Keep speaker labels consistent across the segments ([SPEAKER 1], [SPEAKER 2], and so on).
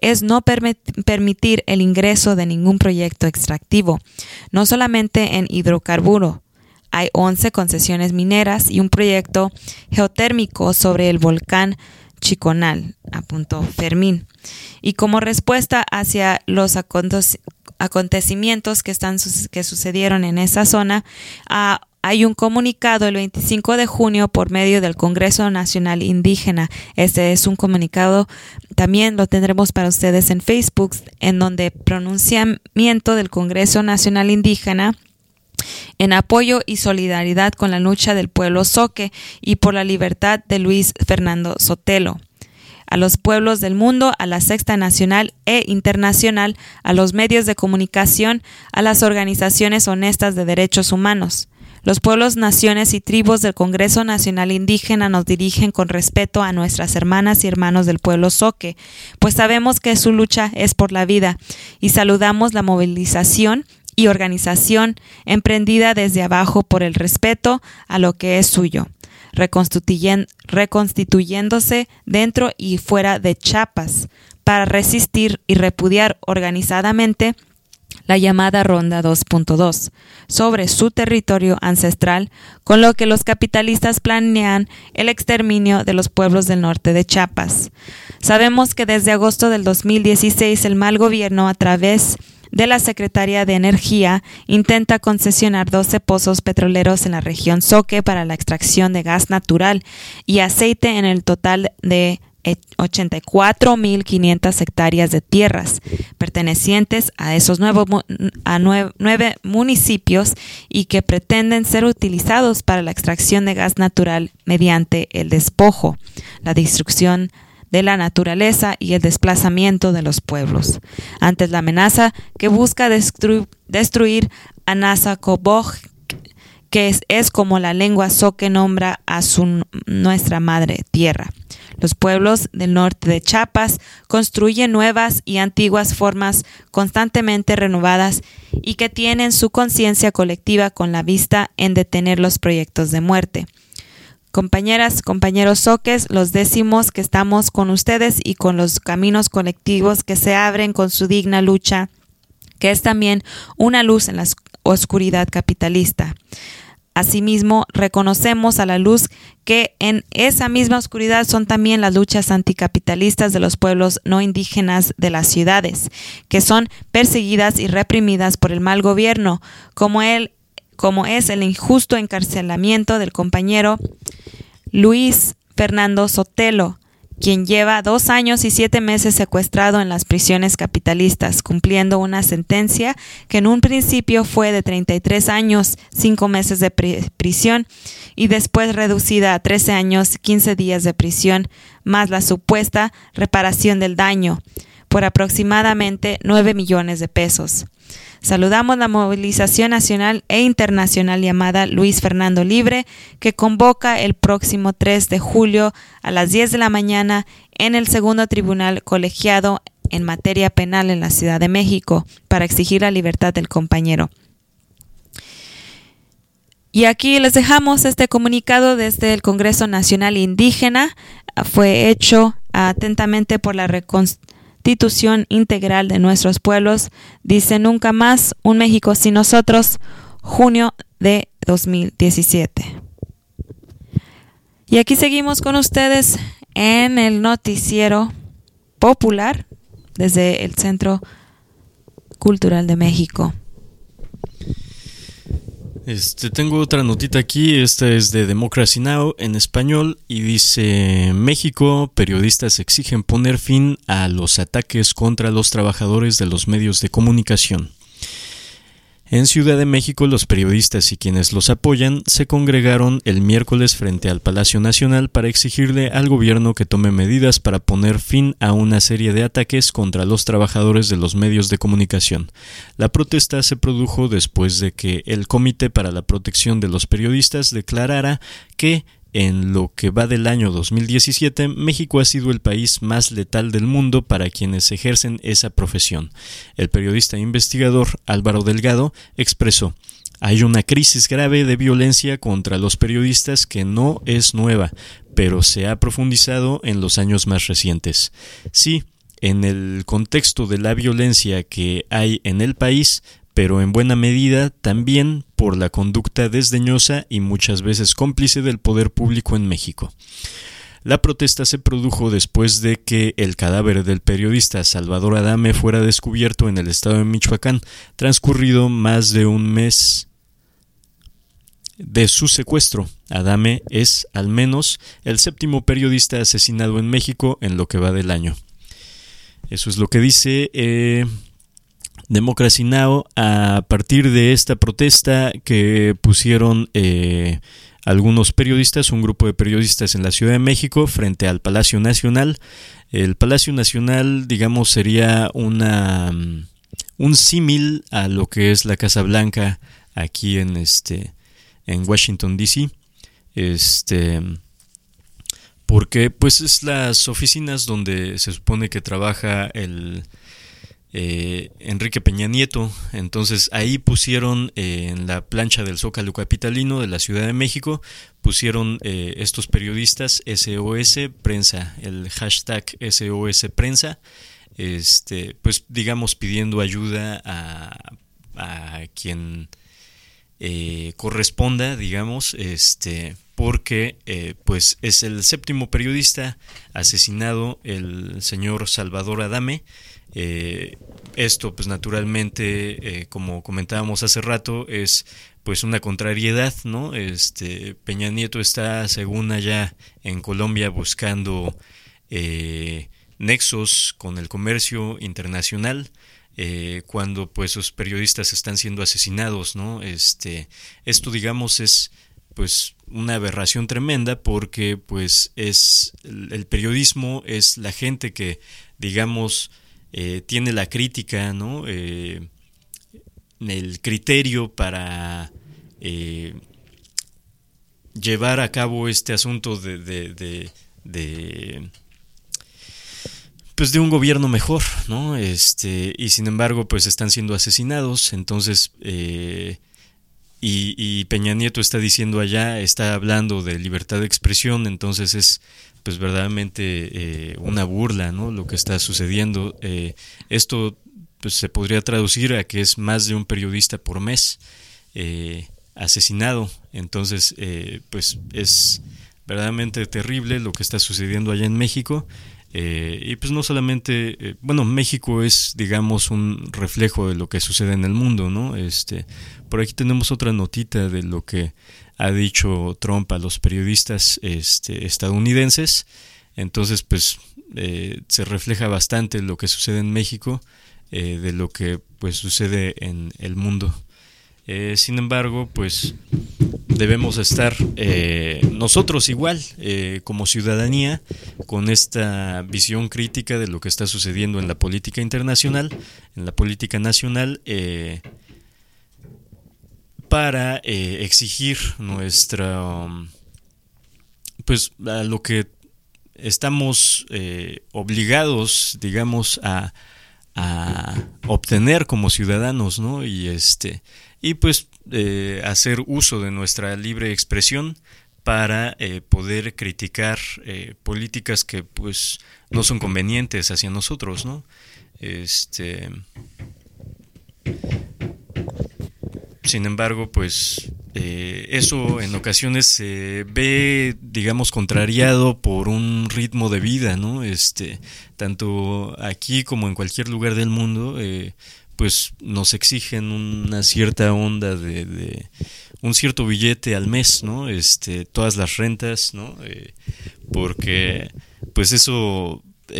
[SPEAKER 1] es no permitir el ingreso de ningún proyecto extractivo, no solamente en hidrocarburo. Hay 11 concesiones mineras y un proyecto geotérmico sobre el volcán Chiconal, apuntó Fermín. Y como respuesta hacia los acontecimientos que sucedieron en esa zona, hay un comunicado el 25 de junio por medio del Congreso Nacional Indígena. Este es un comunicado, también lo tendremos para ustedes en Facebook, en donde pronunciamiento del Congreso Nacional Indígena en apoyo y solidaridad con la lucha del pueblo Zoque y por la libertad de Luis Fernando Sotelo. A los pueblos del mundo, a la Sexta Nacional e Internacional, a los medios de comunicación, a las organizaciones honestas de derechos humanos. Los pueblos, naciones y tribus del Congreso Nacional Indígena nos dirigen con respeto a nuestras hermanas y hermanos del pueblo Zoque, pues sabemos que su lucha es por la vida y saludamos la movilización y organización emprendida desde abajo por el respeto a lo que es suyo, reconstituyéndose dentro y fuera de Chiapas para resistir y repudiar organizadamente la llamada Ronda 2.2 sobre su territorio ancestral, con lo que los capitalistas planean el exterminio de los pueblos del norte de Chiapas. Sabemos que desde agosto del 2016 el mal gobierno, a través de la Secretaría de Energía, intenta concesionar 12 pozos petroleros en la región Zoque para la extracción de gas natural y aceite en el total de 84.500 hectáreas de tierras pertenecientes a esos 9 municipios y que pretenden ser utilizados para la extracción de gas natural mediante el despojo, la destrucción de la naturaleza y el desplazamiento de los pueblos. Ante la amenaza que busca destruir a Nazacoboj, que es como la lengua Zoque nombra a nuestra madre tierra. Los pueblos del norte de Chiapas construyen nuevas y antiguas formas constantemente renovadas y que tienen su conciencia colectiva con la vista en detener los proyectos de muerte. Compañeras, compañeros zoques, los decimos que estamos con ustedes y con los caminos colectivos que se abren con su digna lucha, que es también una luz en la oscuridad capitalista. Asimismo, reconocemos a la luz que en esa misma oscuridad son también las luchas anticapitalistas de los pueblos no indígenas de las ciudades, que son perseguidas y reprimidas por el mal gobierno, como es el injusto encarcelamiento del compañero Luis Fernando Sotelo, quien lleva 2 años y 7 meses secuestrado en las prisiones capitalistas, cumpliendo una sentencia que en un principio fue de 33 años, 5 meses de prisión y después reducida a 13 años, 15 días de prisión, más la supuesta reparación del daño, por aproximadamente 9 millones de pesos. Saludamos la movilización nacional e internacional llamada Luis Fernando Libre, que convoca el próximo 3 de julio a las 10 de la mañana en el segundo tribunal colegiado en materia penal en la Ciudad de México para exigir la libertad del compañero. Y aquí les dejamos este comunicado desde el Congreso Nacional Indígena. Fue hecho atentamente por la Constitución Integral de nuestros pueblos. Dice: nunca más un México sin nosotros, junio de 2017. Y aquí seguimos con ustedes en el noticiero popular desde el Centro Cultural de México.
[SPEAKER 2] Tengo otra notita aquí, esta es de Democracy Now! En español y dice: México, periodistas exigen poner fin a los ataques contra los trabajadores de los medios de comunicación. En Ciudad de México, los periodistas y quienes los apoyan se congregaron el miércoles frente al Palacio Nacional para exigirle al gobierno que tome medidas para poner fin a una serie de ataques contra los trabajadores de los medios de comunicación. La protesta se produjo después de que el Comité para la Protección de los Periodistas declarara que en lo que va del año 2017, México ha sido el país más letal del mundo para quienes ejercen esa profesión. El periodista e investigador Álvaro Delgado expresó: hay una crisis grave de violencia contra los periodistas que no es nueva, pero se ha profundizado en los años más recientes. Sí, en el contexto de la violencia que hay en el país, pero en buena medida también por la conducta desdeñosa y muchas veces cómplice del poder público en México. La protesta se produjo después de que el cadáver del periodista Salvador Adame fuera descubierto en el estado de Michoacán, transcurrido más de un mes de su secuestro. Adame es, al menos, el 7º periodista asesinado en México en lo que va del año. Eso es lo que dice Democracy Now! A partir de esta protesta que pusieron algunos periodistas, un grupo de periodistas en la Ciudad de México frente al Palacio Nacional. El Palacio Nacional, digamos, sería un símil a lo que es la Casa Blanca aquí en Washington D.C. Porque pues es las oficinas donde se supone que trabaja el Enrique Peña Nieto. Entonces ahí pusieron en la plancha del Zócalo capitalino de la Ciudad de México, pusieron estos periodistas SOS Prensa, el hashtag SOS Prensa, pues digamos pidiendo ayuda a quien corresponda, digamos, porque pues es el 7º periodista asesinado, el señor Salvador Adame. Esto pues naturalmente, como comentábamos hace rato, es pues una contrariedad, ¿no? Peña Nieto está, según allá en Colombia, buscando nexos con el comercio internacional, cuando pues sus periodistas están siendo asesinados, ¿no? Esto digamos es pues una aberración tremenda, porque pues es el periodismo, es la gente que digamos tiene la crítica, ¿no? El criterio para llevar a cabo este asunto de un gobierno mejor, ¿no? Y sin embargo pues están siendo asesinados. Entonces y Peña Nieto está diciendo allá, está hablando de libertad de expresión. Entonces es pues verdaderamente una burla, ¿no? Lo que está sucediendo. Esto pues se podría traducir a que es más de un periodista por mes asesinado. Entonces pues es verdaderamente terrible lo que está sucediendo allá en México. Y pues no solamente, México es, digamos, un reflejo de lo que sucede en el mundo, ¿no? Por aquí tenemos otra notita de lo que ha dicho Trump a los periodistas estadounidenses. Entonces, pues, se refleja bastante lo que sucede en México, de lo que pues sucede en el mundo. Sin embargo, pues debemos estar nosotros igual como ciudadanía con esta visión crítica de lo que está sucediendo en la política internacional, en la política nacional, para exigir nuestra, pues a lo que estamos obligados, digamos, a obtener como ciudadanos, ¿no? Y pues hacer uso de nuestra libre expresión para poder criticar políticas que pues no son convenientes hacia nosotros, ¿no? Sin embargo, pues eso en ocasiones se ve, digamos, contrariado por un ritmo de vida, ¿no? Tanto aquí como en cualquier lugar del mundo, pues nos exigen una cierta onda de un cierto billete al mes, ¿no? Todas las rentas, ¿no? Porque pues eso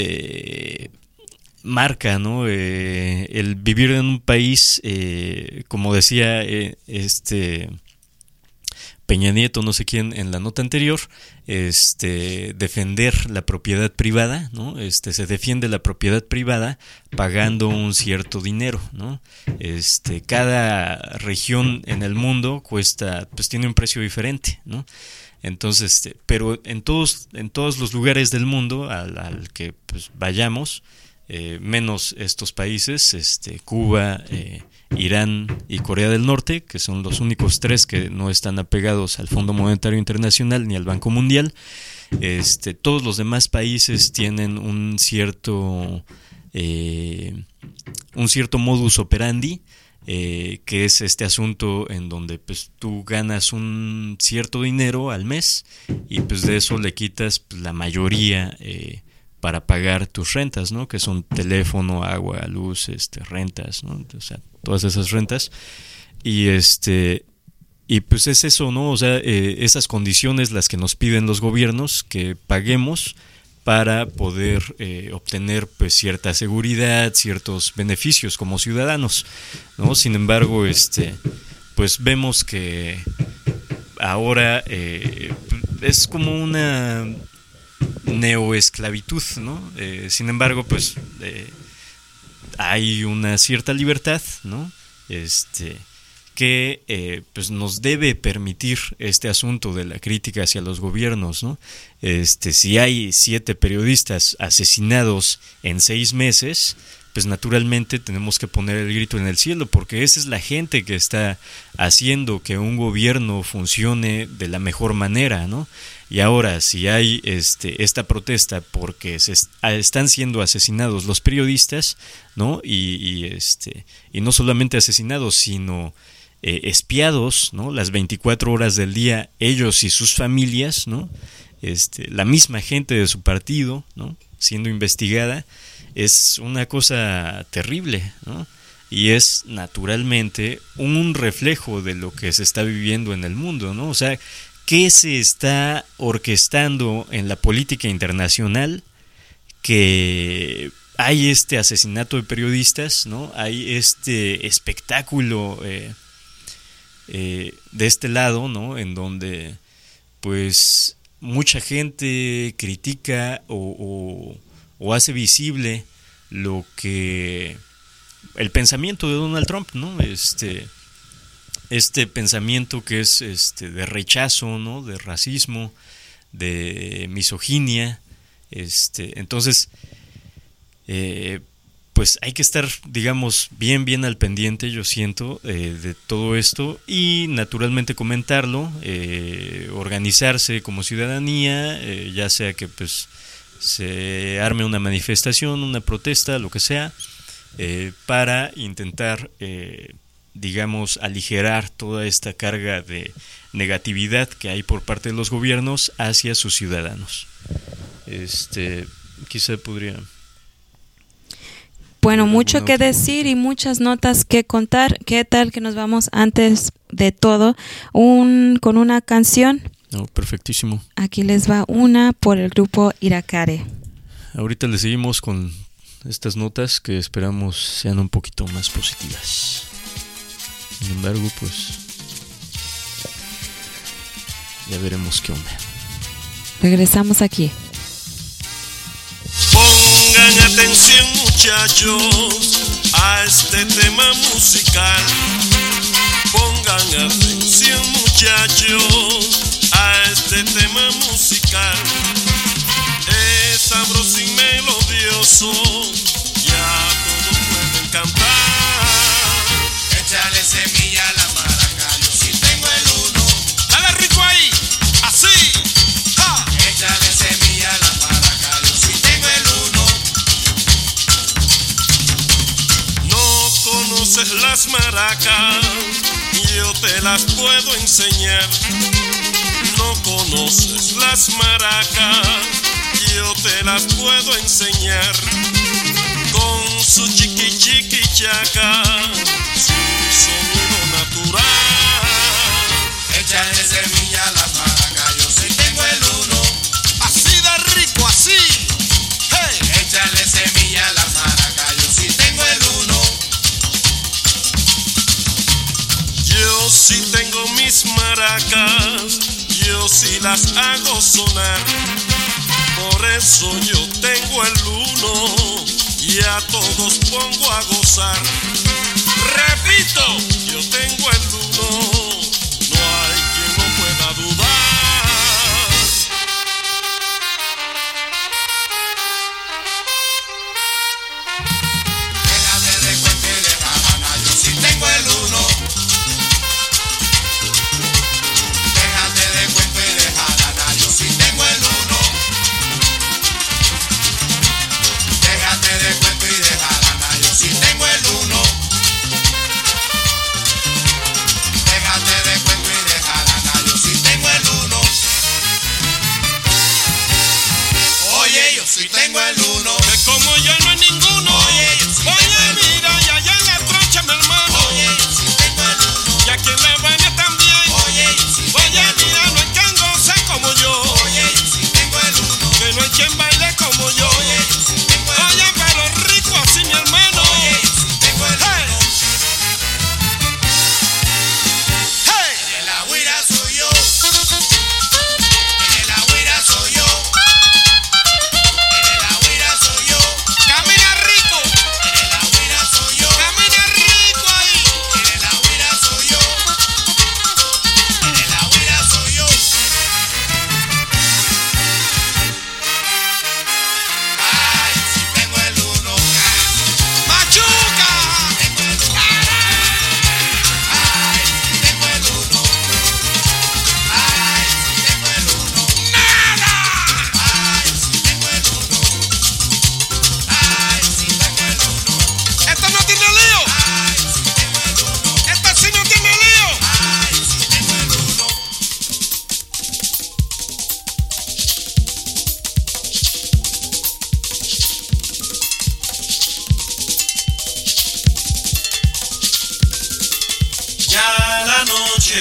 [SPEAKER 2] marca, ¿no? El vivir en un país, como decía Peña Nieto, no sé quién, en la nota anterior, defender la propiedad privada, ¿no? Se defiende la propiedad privada pagando un cierto dinero, ¿no? Cada región en el mundo cuesta, pues tiene un precio diferente, ¿no? Entonces, pero en todos los lugares del mundo al que pues vayamos, menos estos países, Cuba, Irán y Corea del Norte, que son los únicos tres que no están apegados al Fondo Monetario Internacional ni al Banco Mundial. Todos los demás países tienen un cierto un cierto modus operandi, que es este asunto en donde pues tú ganas un cierto dinero al mes y pues de eso le quitas pues, la mayoría para pagar tus rentas, ¿no? Que son teléfono, agua, luz, rentas, ¿no? O sea, todas esas rentas. Y y pues es eso, ¿no? O sea, esas condiciones las que nos piden los gobiernos que paguemos para poder obtener pues cierta seguridad, ciertos beneficios como ciudadanos, ¿no? Sin embargo, pues vemos que ahora es como una neoesclavitud, ¿no? Sin embargo, pues hay una cierta libertad, ¿no? Que pues nos debe permitir este asunto de la crítica hacia los gobiernos, ¿no? Si hay 7 periodistas asesinados en 6 meses, pues naturalmente tenemos que poner el grito en el cielo, porque esa es la gente que está haciendo que un gobierno funcione de la mejor manera, ¿no? Y ahora, si hay esta protesta porque están siendo asesinados los periodistas, ¿no? Y no solamente asesinados, sino espiados, ¿no? Las 24 horas del día, ellos y sus familias, ¿no? La misma gente de su partido, ¿no? Siendo investigada, es una cosa terrible, ¿no? Y es naturalmente un reflejo de lo que se está viviendo en el mundo, ¿no? O sea, ¿qué se está orquestando en la política internacional? Que hay asesinato de periodistas, ¿no? Hay este espectáculo de este lado, ¿no? En donde pues mucha gente critica o hace visible lo que el pensamiento de Donald Trump, ¿no? Este pensamiento que es de rechazo, ¿no? De racismo, de misoginia, entonces pues hay que estar, digamos, bien al pendiente, yo siento, de todo esto y naturalmente comentarlo, organizarse como ciudadanía, ya sea que pues se arme una manifestación, una protesta, lo que sea, para intentar, digamos, aligerar toda esta carga de negatividad que hay por parte de los gobiernos hacia sus ciudadanos. Quizá podría...
[SPEAKER 1] Bueno, mucho que decir y muchas notas que contar. ¿Qué tal que nos vamos antes de todo con una canción?
[SPEAKER 2] No, perfectísimo.
[SPEAKER 1] Aquí les va una por el grupo Iracare.
[SPEAKER 2] Ahorita le seguimos con estas notas que esperamos sean un poquito más positivas. Sin embargo, pues ya veremos qué onda.
[SPEAKER 1] Regresamos aquí.
[SPEAKER 3] Pongan atención, muchachos, a este tema musical. Pongan atención, muchachos, a este tema musical. Es sabroso y melodioso, ya todos pueden cantar. Échale semilla a la maraca, yo sí tengo el uno. Dale rico ahí, así. ¡Ja! Échale semilla a la maraca, yo sí tengo el uno. No conoces las maracas, yo te las puedo enseñar. No conoces las maracas, yo te las puedo enseñar. Con su chiqui chiqui chaca, su sonido natural. Échale semilla a las maracas, yo sí tengo el uno. Así de rico, así. Hey. Échale semilla a las maracas, yo sí tengo el uno. Yo sí tengo mis maracas, yo sí las hago sonar. Por eso yo tengo el uno y a todos pongo a gozar. Repito, yo tengo el uno, no hay quien no pueda dudar. Déjate de cuenta y de banana, yo sí tengo el uno. Déjate de cuenta y de banana, yo sí tengo el uno. Déjate de cuento y de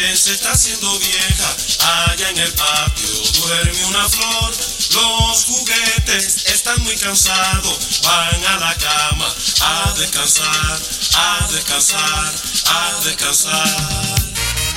[SPEAKER 3] que se está haciendo vieja. Allá en el patio duerme una flor. Los juguetes están muy cansados. Van a la cama a descansar, a descansar, a descansar.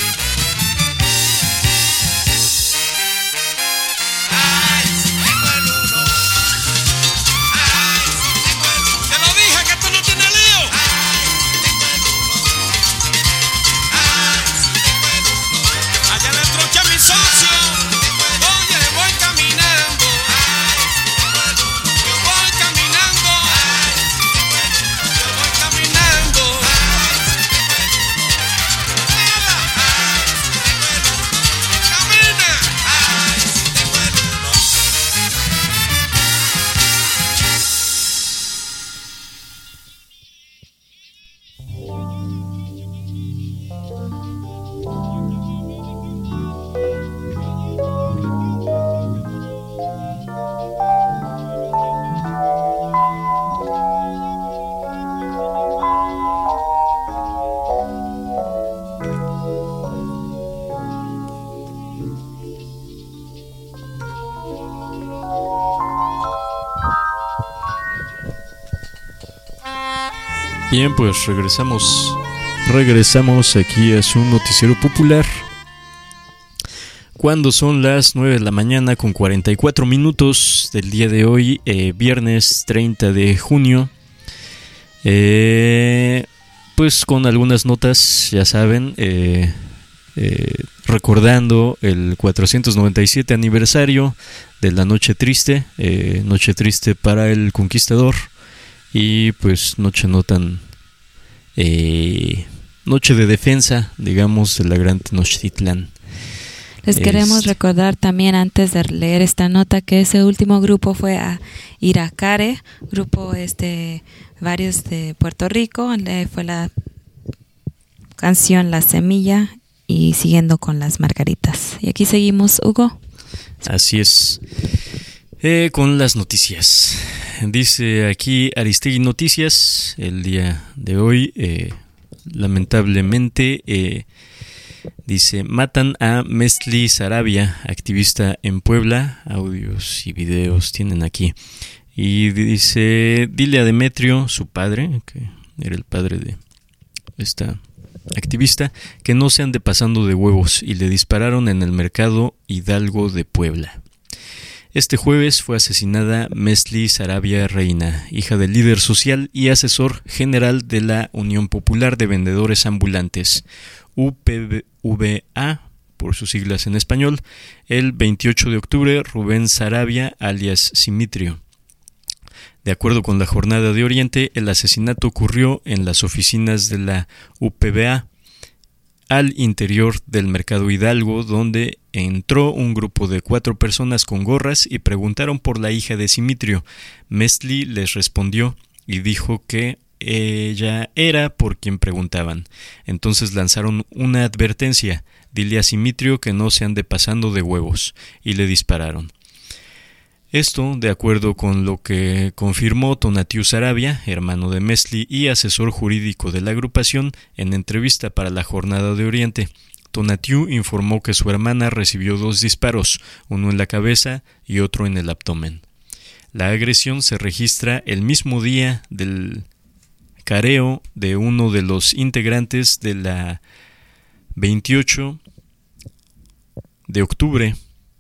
[SPEAKER 2] Bien, pues regresamos aquí a su noticiero popular, cuando son las 9 de la mañana con 44 minutos del día de hoy, viernes 30 de junio. Pues con algunas notas, ya saben, recordando el 497 aniversario de la Noche Triste para el Conquistador, y pues noche de defensa, digamos, de la Gran Tenochtitlán.
[SPEAKER 1] Les queremos recordar también, antes de leer esta nota, que ese último grupo fue a Iracare, grupo varios de Puerto Rico. Fue la canción La Semilla, y siguiendo con las Margaritas. Y aquí seguimos, Hugo.
[SPEAKER 2] Así es. Con las noticias. Dice aquí Aristegui Noticias, el día de hoy, lamentablemente, dice: matan a Mestli Sarabia, activista en Puebla. Audios y videos tienen aquí. Y dice: dile a Demetrio, su padre, que era el padre de esta activista, que no se ande pasando de huevos. Y le dispararon en el mercado Hidalgo de Puebla. Este jueves fue asesinada Mestli Sarabia Reina, hija del líder social y asesor general de la Unión Popular de Vendedores Ambulantes, UPVA, por sus siglas en español, el 28 de octubre. Rubén Sarabia, alias Simitrio. De acuerdo con la Jornada de Oriente, el asesinato ocurrió en las oficinas de la UPVA, al interior del mercado Hidalgo, donde entró un grupo de 4 personas con gorras y preguntaron por la hija de Simitrio. Mestli les respondió y dijo que ella era por quien preguntaban. Entonces lanzaron una advertencia: dile a Simitrio que no se ande pasando de huevos, y le dispararon. Esto, de acuerdo con lo que confirmó Tonatiuh Sarabia, hermano de Mestli y asesor jurídico de la agrupación, en entrevista para la Jornada de Oriente. Tonatiuh informó que su hermana recibió 2 disparos, uno en la cabeza y otro en el abdomen. La agresión se registra el mismo día del careo de uno de los integrantes de la 28 de octubre,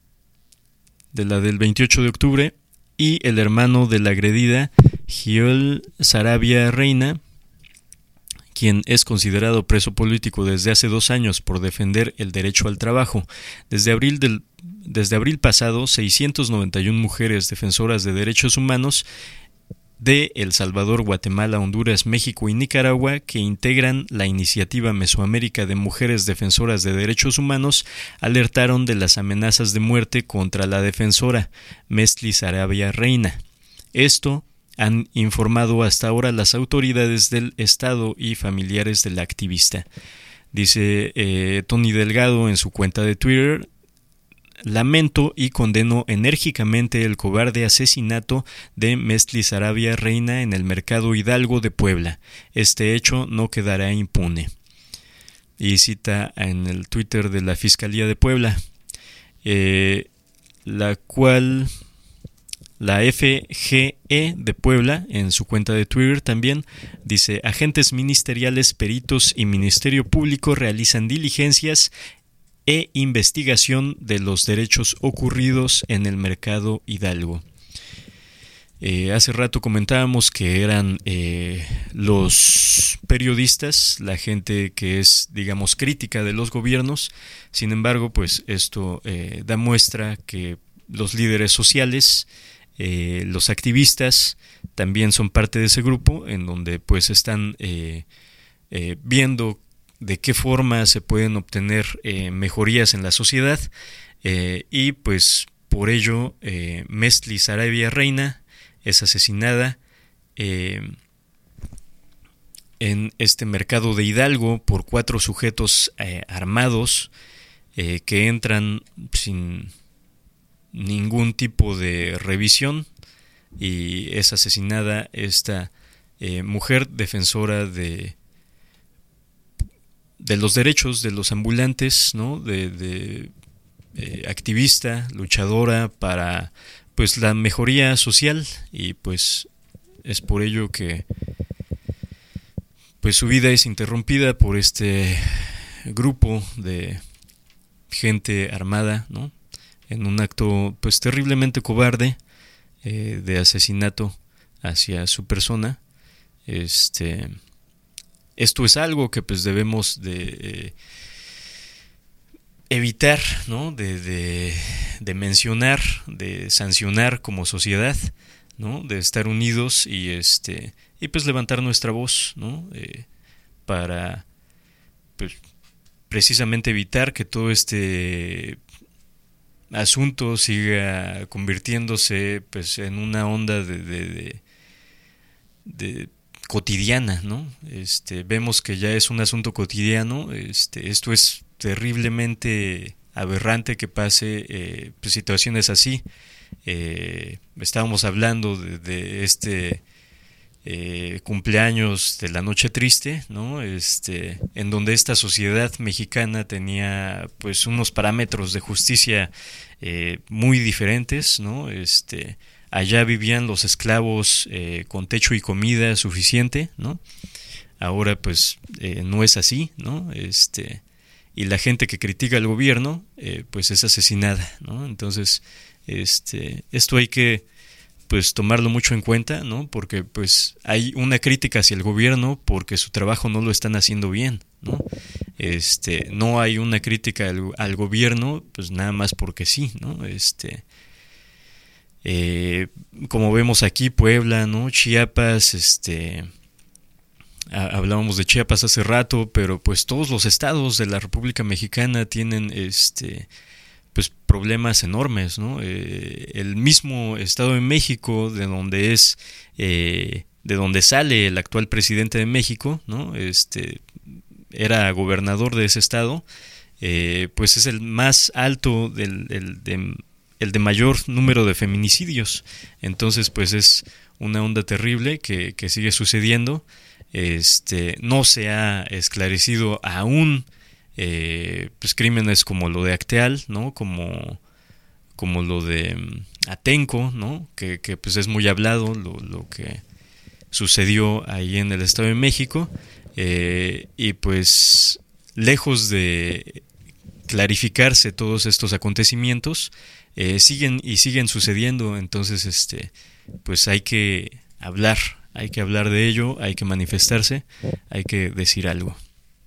[SPEAKER 2] del 28 de octubre, y el hermano de la agredida, Giol Sarabia Reina, quien es considerado preso político desde hace 2 años por defender el derecho al trabajo. Desde abril pasado, 691 mujeres defensoras de derechos humanos de El Salvador, Guatemala, Honduras, México y Nicaragua, que integran la Iniciativa Mesoamérica de Mujeres Defensoras de Derechos Humanos, alertaron de las amenazas de muerte contra la defensora Mestli Sarabia Reina. Esto han informado hasta ahora las autoridades del Estado y familiares de la activista. Dice Tony Delgado en su cuenta de Twitter: lamento y condeno enérgicamente el cobarde asesinato de Mestli Sarabia Reina en el mercado Hidalgo de Puebla. Este hecho no quedará impune. y cita en el Twitter de la Fiscalía de Puebla, la cual la FGE de Puebla, en su cuenta de Twitter también, dice: agentes ministeriales, peritos y Ministerio Público realizan diligencias e investigación de los derechos ocurridos en el Mercado Hidalgo. Hace rato comentábamos que eran los periodistas, la gente que es, digamos, crítica de los gobiernos. Sin embargo, pues esto da muestra que los líderes sociales, los activistas, también son parte de ese grupo, en donde pues están viendo de qué forma se pueden obtener mejorías en la sociedad, y pues por ello Mesli Sarabia Reina es asesinada en este mercado de Hidalgo por 4 sujetos armados que entran sin ningún tipo de revisión, y es asesinada esta mujer defensora de los derechos de los ambulantes, ¿no? de activista, luchadora para pues la mejoría social, y pues es por ello que pues su vida es interrumpida por este grupo de gente armada, ¿no? En un acto pues terriblemente cobarde de asesinato hacia su persona. Esto es algo que pues debemos de evitar, ¿no? de mencionar, de sancionar como sociedad, ¿no? De estar unidos y pues levantar nuestra voz, ¿no? Para pues precisamente evitar que todo este asunto siga convirtiéndose pues en una onda de cotidiana, ¿no? Vemos que ya es un asunto cotidiano. Esto es terriblemente aberrante que pase pues situaciones así. Estábamos hablando de este cumpleaños de la Noche Triste, ¿no? En donde esta sociedad mexicana tenía pues unos parámetros de justicia muy diferentes, ¿no? Allá vivían los esclavos con techo y comida suficiente, ¿no? Ahora pues no es así, ¿no? Y la gente que critica al gobierno pues es asesinada, ¿no? Entonces esto hay que pues tomarlo mucho en cuenta, ¿no? Porque pues hay una crítica hacia el gobierno porque su trabajo no lo están haciendo bien, ¿no? No hay una crítica al gobierno pues nada más porque sí, ¿no? Como vemos aquí, Puebla, ¿no? Chiapas, hablábamos de Chiapas hace rato, pero pues todos los estados de la República Mexicana tienen pues problemas enormes, ¿no? El mismo Estado de México, de donde sale el actual presidente de México, ¿no? Era gobernador de ese estado, pues es el más alto el de mayor número de feminicidios. Entonces pues es una onda terrible que sigue sucediendo. No se ha esclarecido aún pues crímenes como lo de Acteal, ¿no? Como lo de Atenco, ¿no? Que pues es muy hablado lo que sucedió ahí en el Estado de México, y pues lejos de clarificarse todos estos acontecimientos, siguen sucediendo. Entonces pues hay que hablar de ello, hay que manifestarse, hay que decir algo.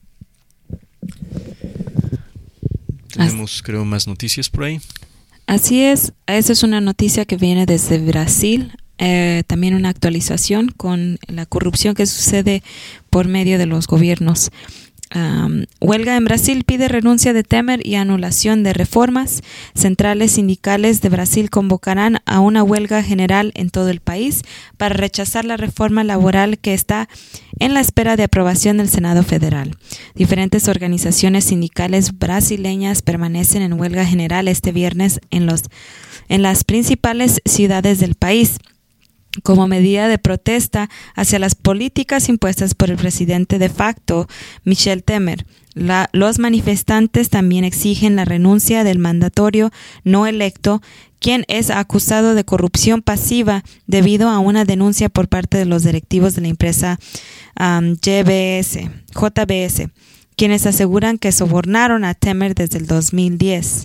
[SPEAKER 2] Tenemos, creo, más noticias por ahí.
[SPEAKER 1] Así es, esa es una noticia que viene desde Brasil, también una actualización con la corrupción que sucede por medio de los gobiernos. Huelga en Brasil pide renuncia de Temer y anulación de reformas. Centrales sindicales de Brasil convocarán a una huelga general en todo el país para rechazar la reforma laboral que está en la espera de aprobación del Senado Federal. Diferentes organizaciones sindicales brasileñas permanecen en huelga general este viernes en las principales ciudades del país, como medida de protesta hacia las políticas impuestas por el presidente de facto, Michel Temer. Los manifestantes también exigen la renuncia del mandatario no electo, quien es acusado de corrupción pasiva debido a una denuncia por parte de los directivos de la empresa JBS, quienes aseguran que sobornaron a Temer desde el 2010.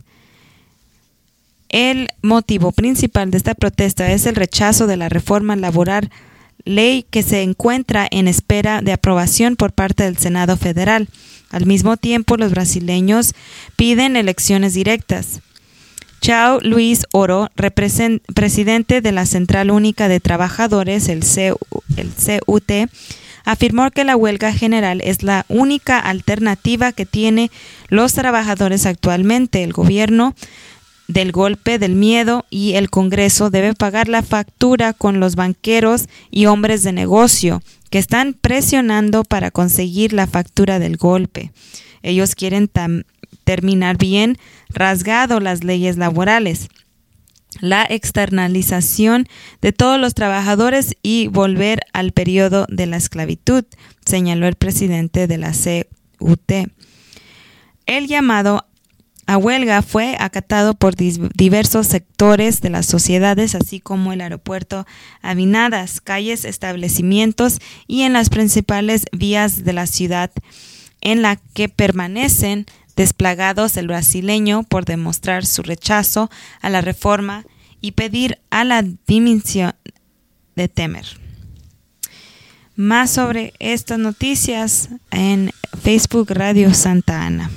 [SPEAKER 1] El motivo principal de esta protesta es el rechazo de la reforma laboral, ley que se encuentra en espera de aprobación por parte del Senado Federal. Al mismo tiempo, los brasileños piden elecciones directas. João Luiz Oro, presidente de la Central Única de Trabajadores, el CUT, afirmó que la huelga general es la única alternativa que tienen los trabajadores actualmente. El gobierno del golpe del miedo y el Congreso debe pagar la factura con los banqueros y hombres de negocio que están presionando para conseguir la factura del golpe. Ellos quieren terminar bien rasgado las leyes laborales, la externalización de todos los trabajadores y volver al periodo de la esclavitud, señaló el presidente de la CUT. El llamado a huelga fue acatado por diversos sectores de las sociedades, así como el aeropuerto, avenidas, calles, establecimientos y en las principales vías de la ciudad, en la que permanecen desplegados el brasileño por demostrar su rechazo a la reforma y pedir a la dimisión de Temer. Más sobre estas noticias en Facebook Radio Santa Ana.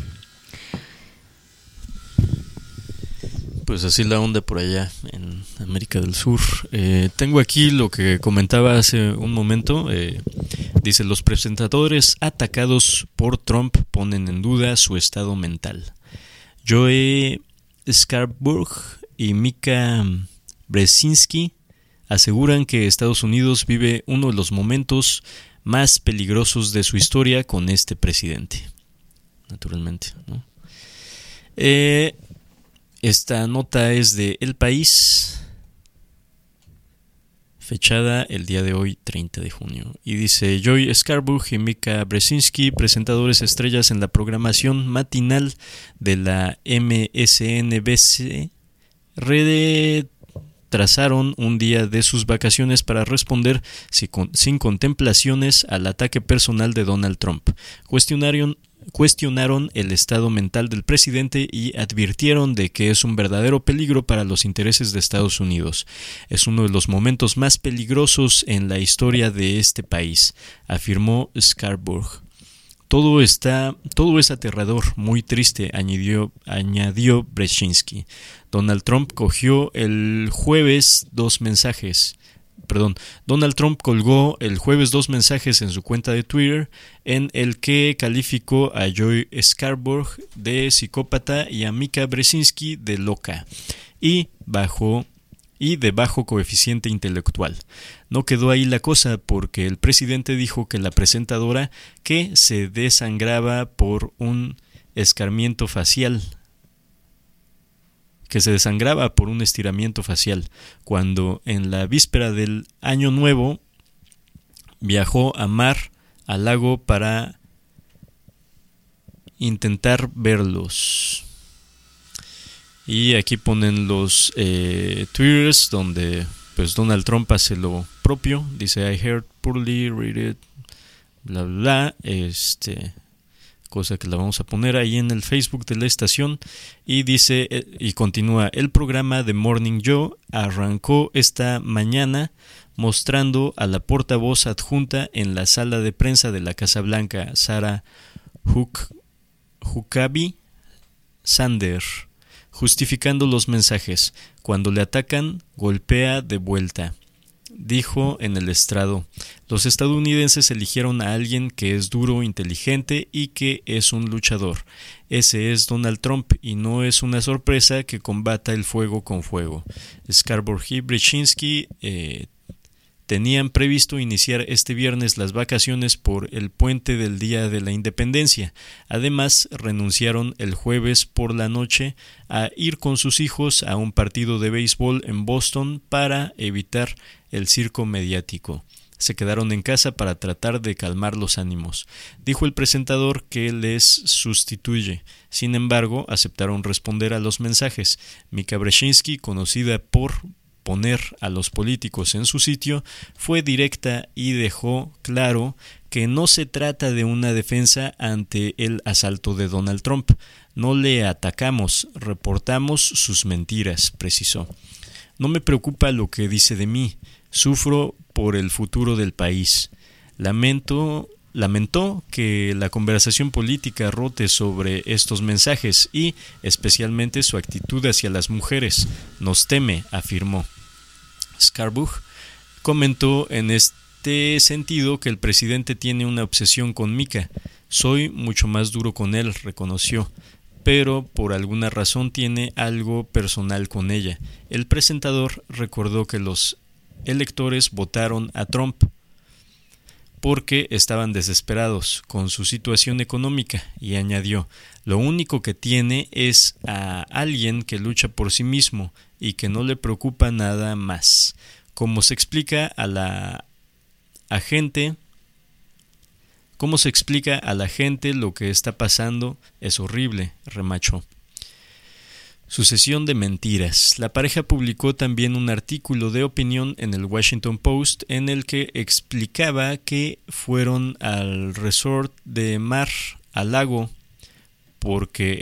[SPEAKER 2] Pues así la onda por allá en América del Sur. Tengo aquí lo que comentaba hace un momento. Dice, los presentadores atacados por Trump ponen en duda su estado mental. Joe Scarborough y Mika Brzezinski aseguran que Estados Unidos vive uno de los momentos más peligrosos de su historia con este presidente. Naturalmente, ¿no? Esta nota es de El País, fechada el día de hoy, 30 de junio. Y dice, Joy Scarborough y Mika Brzezinski, presentadores estrellas en la programación matinal de la MSNBC, retrasaron un día de sus vacaciones para responder sin contemplaciones al ataque personal de Donald Trump. Cuestionaron el estado mental del presidente y advirtieron de que es un verdadero peligro para los intereses de Estados Unidos. Es uno de los momentos más peligrosos en la historia de este país, afirmó Scarborough. Todo es aterrador, muy triste, añadió Brzezinski. Donald Trump colgó el jueves dos mensajes en su cuenta de Twitter en el que calificó a Joy Scarborough de psicópata y a Mika Brzezinski de loca y de bajo coeficiente intelectual. No quedó ahí la cosa, porque el presidente dijo que la presentadora que se desangraba por un estiramiento facial, cuando en la víspera del Año Nuevo viajó al lago para intentar verlos. Y aquí ponen los twitters donde pues Donald Trump hace lo propio. Dice, I heard poorly, read it, bla bla, cosa que la vamos a poner ahí en el Facebook de la estación. Y dice, y continúa, el programa de Morning Joe arrancó esta mañana mostrando a la portavoz adjunta en la sala de prensa de la Casa Blanca, Sarah Huckabee Sanders, justificando los mensajes. Cuando le atacan, golpea de vuelta. Dijo en el estrado, los estadounidenses eligieron a alguien que es duro, inteligente y que es un luchador. Ese es Donald Trump y no es una sorpresa que combata el fuego con fuego. Scarborough y Brzezinski tenían previsto iniciar este viernes las vacaciones por el puente del Día de la Independencia. Además, renunciaron el jueves por la noche a ir con sus hijos a un partido de béisbol en Boston para evitar el circo mediático. se quedaron en casa para tratar de calmar los ánimos. Dijo el presentador que les sustituye. Sin embargo, aceptaron responder a los mensajes. Mika Brzezinski, conocida por poner a los políticos en su sitio, fue directa y dejó claro que no se trata de una defensa ante el asalto de Donald Trump. No le atacamos, reportamos sus mentiras, precisó. No me preocupa lo que dice de mí, sufro por el futuro del país. Lamentó que la conversación política rote sobre estos mensajes y, especialmente, su actitud hacia las mujeres. Nos teme, afirmó. Scarborough comentó en este sentido que el presidente tiene una obsesión con Mika. Soy mucho más duro con él, reconoció, pero por alguna razón tiene algo personal con ella. El presentador recordó que los electores votaron a Trump porque estaban desesperados con su situación económica y añadió, lo único que tiene es a alguien que lucha por sí mismo y que no le preocupa nada más. ¿Cómo se explica a la gente lo que está pasando? Es horrible, remachó. Sucesión de mentiras. La pareja publicó también un artículo de opinión en el Washington Post en el que explicaba que fueron al resort de Mar-a-Lago porque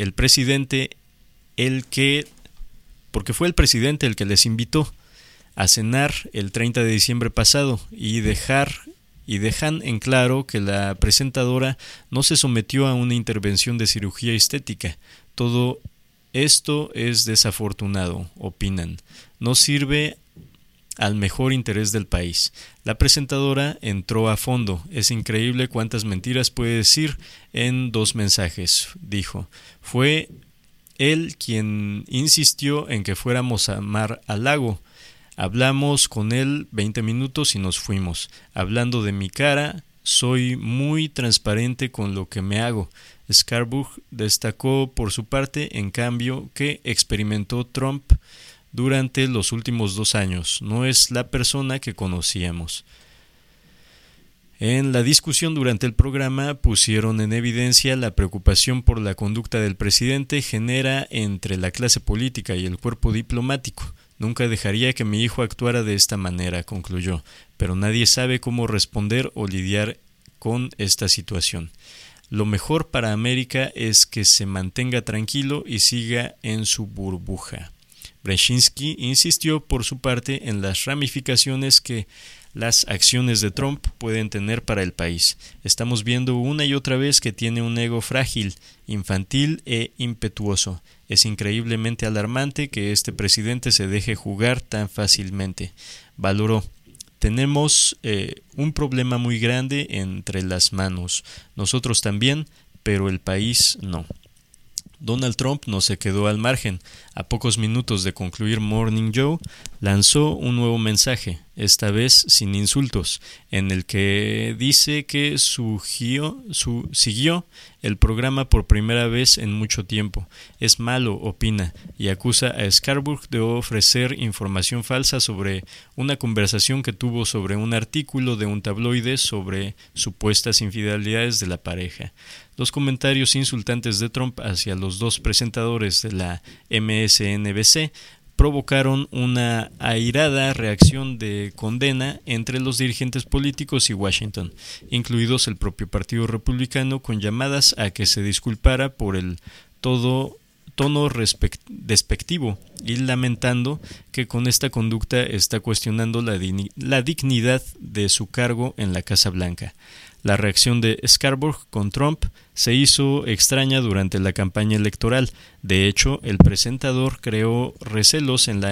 [SPEAKER 2] fue el presidente el que les invitó a cenar el 30 de diciembre pasado y dejan en claro que la presentadora no se sometió a una intervención de cirugía estética. Todo esto es desafortunado, opinan. No sirve al mejor interés del país. La presentadora entró a fondo. Es increíble cuántas mentiras puede decir en 2 mensajes, dijo. Fue él quien insistió en que fuéramos a Mar-a-Lago. Hablamos con él 20 minutos y nos fuimos. Hablando de mi cara, soy muy transparente con lo que me hago. Scarborough destacó por su parte, en cambio, que experimentó Trump durante los últimos 2 años. No es la persona que conocíamos. En la discusión durante el programa pusieron en evidencia la preocupación por la conducta del presidente genera entre la clase política y el cuerpo diplomático. Nunca dejaría que mi hijo actuara de esta manera, concluyó, pero nadie sabe cómo responder o lidiar con esta situación. Lo mejor para América es que se mantenga tranquilo y siga en su burbuja. Brzezinski insistió por su parte en las ramificaciones que las acciones de Trump pueden tener para el país. Estamos viendo una y otra vez que tiene un ego frágil, infantil e impetuoso. Es increíblemente alarmante que este presidente se deje jugar tan fácilmente. Valoró. Tenemos un problema muy grande entre las manos. Nosotros también, pero el país no. Donald Trump no se quedó al margen. A pocos minutos de concluir Morning Joe, lanzó un nuevo mensaje, esta vez sin insultos, en el que dice que siguió el programa por primera vez en mucho tiempo. Es malo, opina, y acusa a Scarborough de ofrecer información falsa sobre una conversación que tuvo sobre un artículo de un tabloide sobre supuestas infidelidades de la pareja. Los comentarios insultantes de Trump hacia los 2 presentadores de la MSNBC provocaron una airada reacción de condena entre los dirigentes políticos y Washington, incluidos el propio Partido Republicano, con llamadas a que se disculpara por el tono despectivo y lamentando que con esta conducta está cuestionando la dignidad de su cargo en la Casa Blanca. La reacción de Scarborough con Trump se hizo extraña durante la campaña electoral. De hecho, el presentador creó recelos en la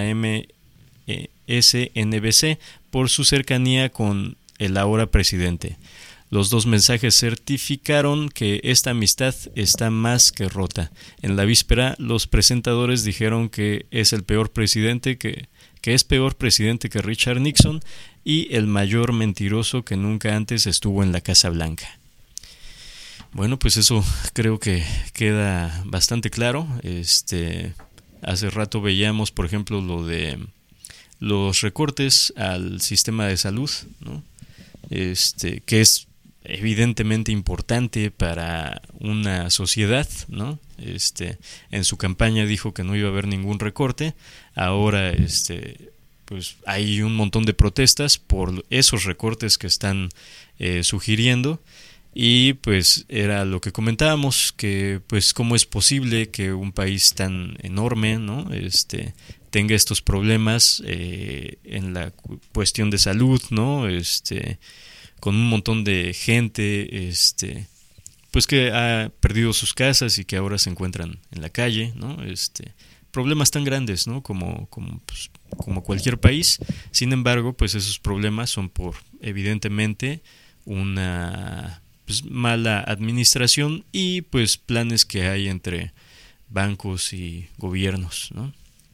[SPEAKER 2] MSNBC por su cercanía con el ahora presidente. Los 2 mensajes certificaron que esta amistad está más que rota. En la víspera, los presentadores dijeron que es peor presidente que Richard Nixon y el mayor mentiroso que nunca antes estuvo en la Casa Blanca. Bueno, pues eso creo que queda bastante claro. Hace rato veíamos, por ejemplo, lo de los recortes al sistema de salud, ¿no? que es evidentemente importante para una sociedad, ¿no? En su campaña dijo que no iba a haber ningún recorte. Ahora pues hay un montón de protestas por esos recortes que están sugiriendo. Y pues era lo que comentábamos, que pues cómo es posible que un país tan enorme, ¿no? Tenga estos problemas en la cuestión de salud, ¿no? Con un montón de gente, pues que ha perdido sus casas y que ahora se encuentran en la calle, ¿no? Problemas tan grandes, ¿no? Como cualquier país. Sin embargo, pues esos problemas son por, evidentemente, una pues mala administración y pues planes que hay entre bancos y gobiernos, ¿no?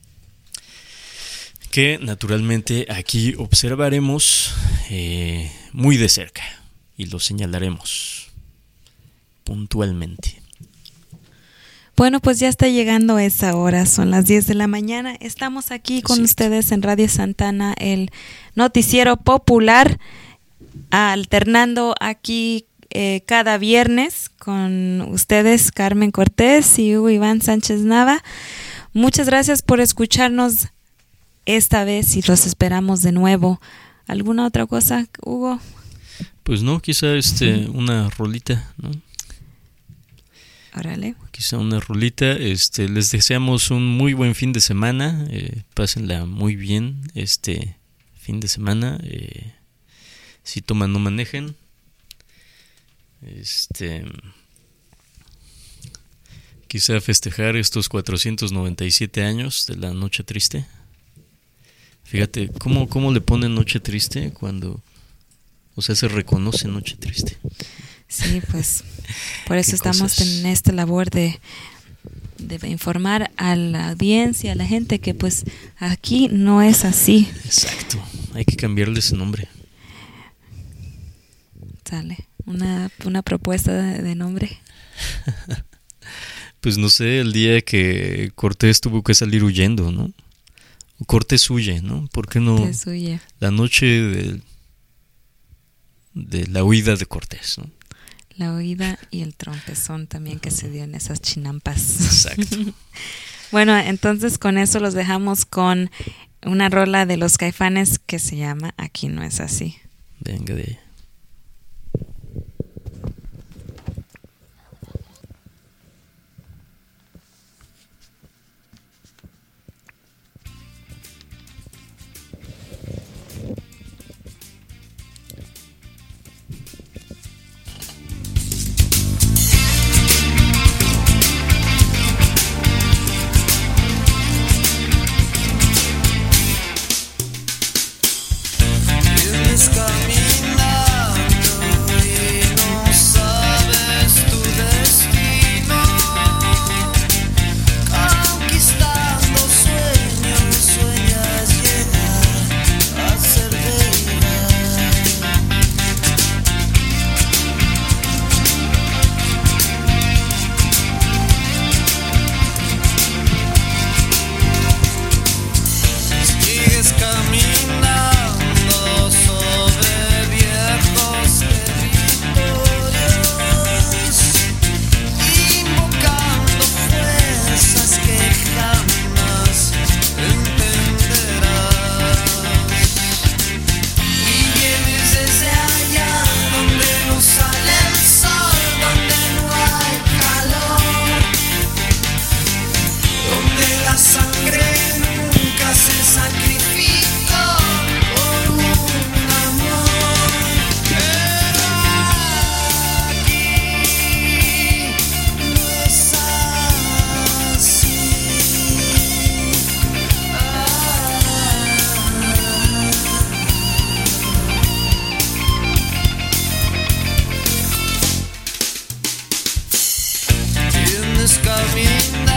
[SPEAKER 2] Que naturalmente aquí observaremos muy de cerca y lo señalaremos puntualmente.
[SPEAKER 1] Bueno, pues ya está llegando esa hora, son las 10 de la mañana. Estamos aquí con ustedes en Radio Santana, el noticiero popular, alternando aquí cada viernes con ustedes, Carmen Cortés y Hugo Iván Sánchez Nava. Muchas gracias por escucharnos esta vez y los esperamos de nuevo. ¿Alguna otra cosa, Hugo?
[SPEAKER 2] Pues no, quizá una rolita, ¿no?
[SPEAKER 1] Órale. Quizá
[SPEAKER 2] una rolita. Les deseamos un muy buen fin de semana. Pásenla muy bien fin de semana. Si toman, no manejen. Quizá festejar estos 497 años de la Noche Triste. Fíjate, ¿cómo le ponen Noche Triste cuando, se reconoce Noche Triste?
[SPEAKER 1] Sí, pues por eso estamos en esta labor de informar a la audiencia, a la gente, que pues aquí no es así.
[SPEAKER 2] Exacto, hay que cambiarle ese nombre.
[SPEAKER 1] Sale, una propuesta de nombre.
[SPEAKER 2] Pues no sé, el día que Cortés tuvo que salir huyendo, ¿no? Cortés huye, ¿no? ¿Por qué no?
[SPEAKER 1] Cortés huye.
[SPEAKER 2] La noche de la huida de Cortés, ¿no?
[SPEAKER 1] La huida y el trompezón también que se dio en esas chinampas.
[SPEAKER 2] Exacto.
[SPEAKER 1] Bueno, entonces con eso los dejamos con una rola de los Caifanes que se llama Aquí no es así.
[SPEAKER 2] Venga de ahí.
[SPEAKER 4] Camina